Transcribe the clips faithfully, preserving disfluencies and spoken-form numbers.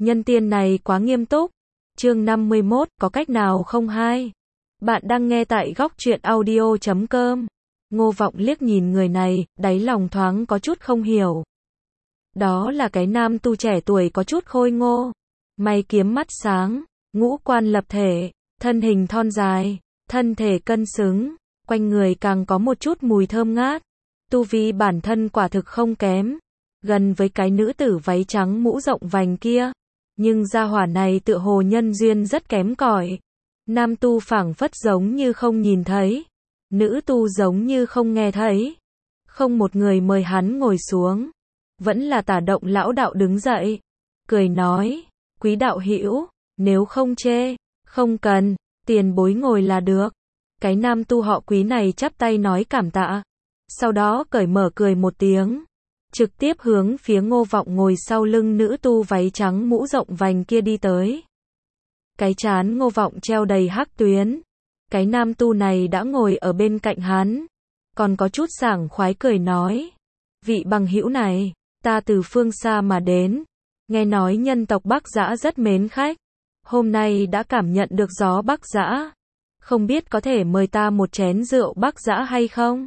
Nhân tiên này quá nghiêm túc. Chương năm mươi mốt, có cách nào không hai? Bạn đang nghe tại góc truyện audio chấm com. Ngô Vọng liếc nhìn người này, đáy lòng thoáng có chút không hiểu. Đó là cái nam tu trẻ tuổi có chút khôi ngô, mày kiếm mắt sáng, ngũ quan lập thể, thân hình thon dài, thân thể cân xứng, quanh người càng có một chút mùi thơm ngát. Tu vi bản thân quả thực không kém, gần với cái nữ tử váy trắng mũ rộng vành kia. Nhưng gia hỏa này tựa hồ nhân duyên rất kém cỏi. Nam tu phảng phất giống như không nhìn thấy, nữ tu giống như không nghe thấy. Không một người mời hắn ngồi xuống. Vẫn là Tả Động lão đạo đứng dậy, cười nói, quý đạo hữu, nếu không chê, không cần, tiền bối ngồi là được. Cái nam tu họ Quý này chắp tay nói cảm tạ, sau đó cởi mở cười một tiếng, trực tiếp hướng phía Ngô Vọng ngồi sau lưng nữ tu váy trắng mũ rộng vành kia đi tới. Cái trán Ngô Vọng treo đầy hắc tuyến, cái nam tu này đã ngồi ở bên cạnh hắn, còn có chút sảng khoái cười nói, vị bằng hữu này, ta từ phương xa mà đến, nghe nói nhân tộc Bắc Dã rất mến khách, hôm nay đã cảm nhận được gió Bắc Dã, không biết có thể mời ta một chén rượu Bắc Dã hay không?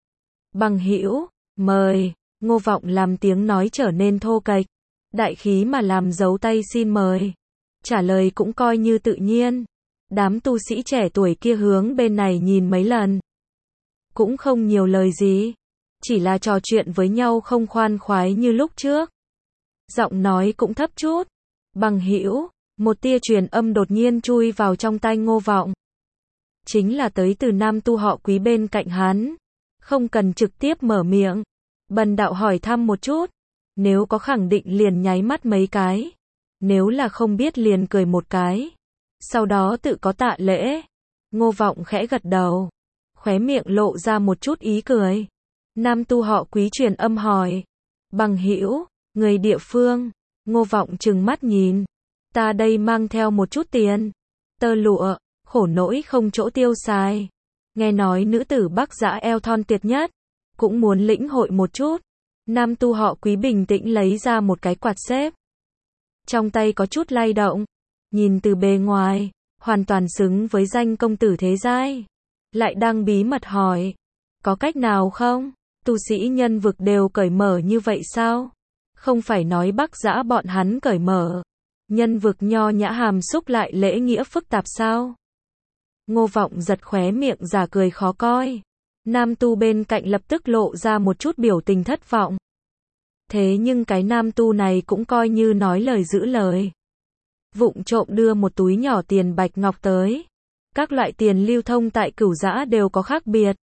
Bằng hữu, mời. Ngô Vọng làm tiếng nói trở nên thô kệch, đại khí mà làm dấu tay xin mời. Trả lời cũng coi như tự nhiên. Đám tu sĩ trẻ tuổi kia hướng bên này nhìn mấy lần, cũng không nhiều lời gì, chỉ là trò chuyện với nhau không khoan khoái như lúc trước. Giọng nói cũng thấp chút. Bằng hữu, một tia truyền âm đột nhiên chui vào trong tai Ngô Vọng. Chính là tới từ nam tu họ Quý bên cạnh hắn. Không cần trực tiếp mở miệng, bần đạo hỏi thăm một chút, nếu có khẳng định liền nháy mắt mấy cái, nếu là không biết liền cười một cái, sau đó tự có tạ lễ. Ngô Vọng khẽ gật đầu, khóe miệng lộ ra một chút ý cười. Nam tu họ Quý truyền âm hỏi, bằng hữu, người địa phương? Ngô Vọng trừng mắt nhìn, ta đây mang theo một chút tiền, tơ lụa, khổ nỗi không chỗ tiêu xài. Nghe nói nữ tử Bắc Dã eo thon tuyệt nhất, cũng muốn lĩnh hội một chút. Nam tu họ Quý bình tĩnh lấy ra một cái quạt xếp, trong tay có chút lay động, nhìn từ bề ngoài, hoàn toàn xứng với danh công tử thế giai. Lại đang bí mật hỏi, có cách nào không? Tu sĩ nhân vực đều cởi mở như vậy sao? Không phải nói Bắc Dã bọn hắn cởi mở, nhân vực nho nhã hàm xúc lại lễ nghĩa phức tạp sao? Ngô Vọng giật khóe miệng giả cười khó coi. Nam tu bên cạnh lập tức lộ ra một chút biểu tình thất vọng. Thế nhưng cái nam tu này cũng coi như nói lời giữ lời. Vụng trộm đưa một túi nhỏ tiền bạch ngọc tới. Các loại tiền lưu thông tại Cửu Dã đều có khác biệt.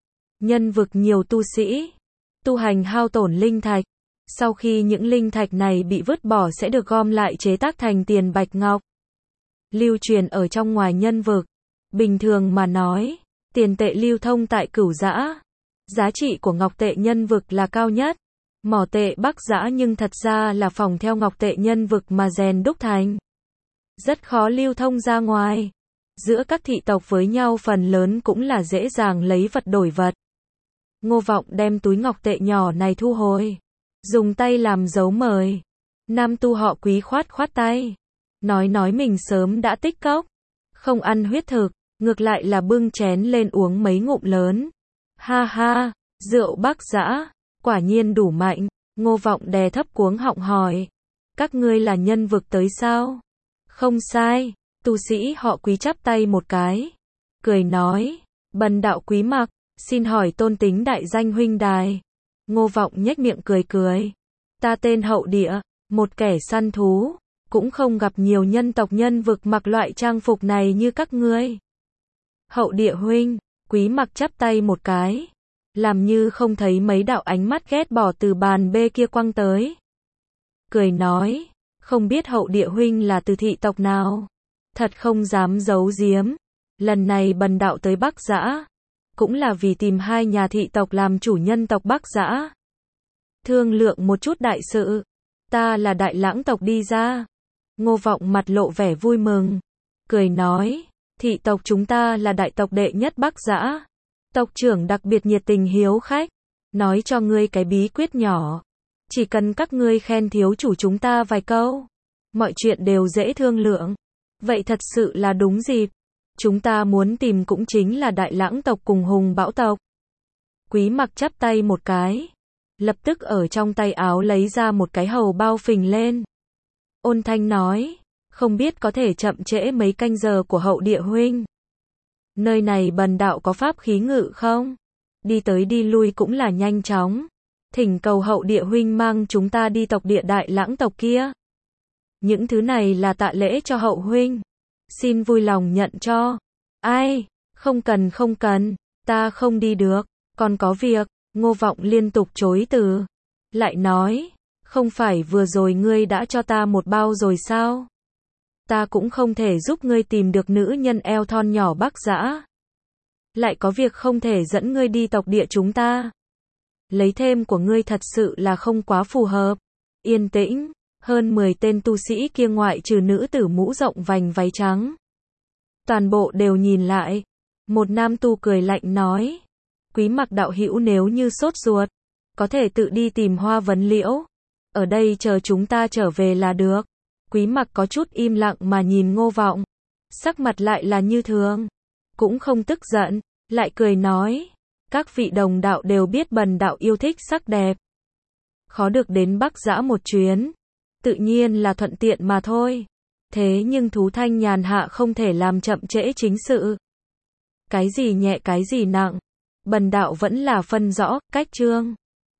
Nhân vực nhiều tu sĩ tu hành hao tổn linh thạch, sau khi những linh thạch này bị vứt bỏ sẽ được gom lại chế tác thành tiền bạch ngọc, lưu truyền ở trong ngoài nhân vực. Bình thường mà nói, tiền tệ lưu thông tại Cửu Dã, giá trị của ngọc tệ nhân vực là cao nhất. Mỏ tệ Bắc Dã nhưng thật ra là phòng theo ngọc tệ nhân vực mà rèn đúc thành, rất khó lưu thông ra ngoài. Giữa các thị tộc với nhau phần lớn cũng là dễ dàng lấy vật đổi vật. Ngô Vọng đem túi ngọc tệ nhỏ này thu hồi, dùng tay làm dấu mời. Nam tu họ Quý khoát khoát tay, nói nói mình sớm đã tích cốc, không ăn huyết thực, ngược lại là bưng chén lên uống mấy ngụm lớn. Ha ha, rượu Bắc Dã, quả nhiên đủ mạnh. Ngô Vọng đè thấp cuống họng hỏi, các ngươi là nhân vực tới sao? Không sai. Tu sĩ họ Quý chắp tay một cái, cười nói, bần đạo Quý Mặc, xin hỏi tôn tính đại danh huynh đài. Ngô Vọng nhếch miệng cười cười, ta tên Hậu Địa, một kẻ săn thú, cũng không gặp nhiều nhân tộc nhân vực mặc loại trang phục này như các ngươi. Hậu Địa huynh. Quý Mặc chắp tay một cái, làm như không thấy mấy đạo ánh mắt ghét bỏ từ bàn bê kia quăng tới. Cười nói, không biết Hậu Địa huynh là từ thị tộc nào? Thật không dám giấu giếm, lần này bần đạo tới Bắc Dã, cũng là vì tìm hai nhà thị tộc làm chủ nhân tộc Bắc Dã, thương lượng một chút đại sự. Ta là Đại Lãng tộc đi ra. Ngô Vọng mặt lộ vẻ vui mừng, cười nói, thị tộc chúng ta là đại tộc đệ nhất Bắc Dã, tộc trưởng đặc biệt nhiệt tình hiếu khách, nói cho ngươi cái bí quyết nhỏ, chỉ cần các ngươi khen thiếu chủ chúng ta vài câu, Mọi chuyện đều dễ thương lượng. Vậy thật sự là đúng dịp. Chúng ta muốn tìm cũng chính là Đại Lãng tộc cùng Hùng Bão tộc. Quý Mặc chắp tay một cái. Lập tức ở trong tay áo lấy ra một cái hầu bao phình lên. Ôn thanh nói. Không biết có thể chậm trễ mấy canh giờ của hậu địa huynh. Nơi này bần đạo có pháp khí ngự không? Đi tới đi lui cũng là nhanh chóng. Thỉnh cầu hậu địa huynh mang chúng ta đi tộc địa Đại Lãng tộc kia. Những thứ này là tạ lễ cho hậu huynh. Xin vui lòng nhận cho. Ai? Không cần không cần. Ta không đi được. Còn có việc. Ngô Vọng liên tục chối từ. Lại nói. Không phải vừa rồi ngươi đã cho ta một bao rồi sao? Ta cũng không thể giúp ngươi tìm được nữ nhân eo thon nhỏ Bắc Dã. Lại có việc không thể dẫn ngươi đi tộc địa chúng ta. Lấy thêm của ngươi thật sự là không quá phù hợp. Yên tĩnh. Hơn mười tên tu sĩ kia ngoại trừ nữ tử mũ rộng vành váy trắng. Toàn bộ đều nhìn lại. Một nam tu cười lạnh nói. Quý Mặc đạo hữu nếu như sốt ruột. Có thể tự đi tìm Hoa Vấn Liễu. Ở đây chờ chúng ta trở về là được. Quý Mặc có chút im lặng mà nhìn Ngô Vọng. Sắc mặt lại là như thường. Cũng không tức giận. Lại cười nói. Các vị đồng đạo đều biết bần đạo yêu thích sắc đẹp. Khó được đến Bắc Dã một chuyến. Tự nhiên là thuận tiện mà thôi. Thế nhưng thú thanh nhàn hạ không thể làm chậm trễ chính sự. Cái gì nhẹ cái gì nặng. Bần đạo vẫn là phân rõ, cách chương.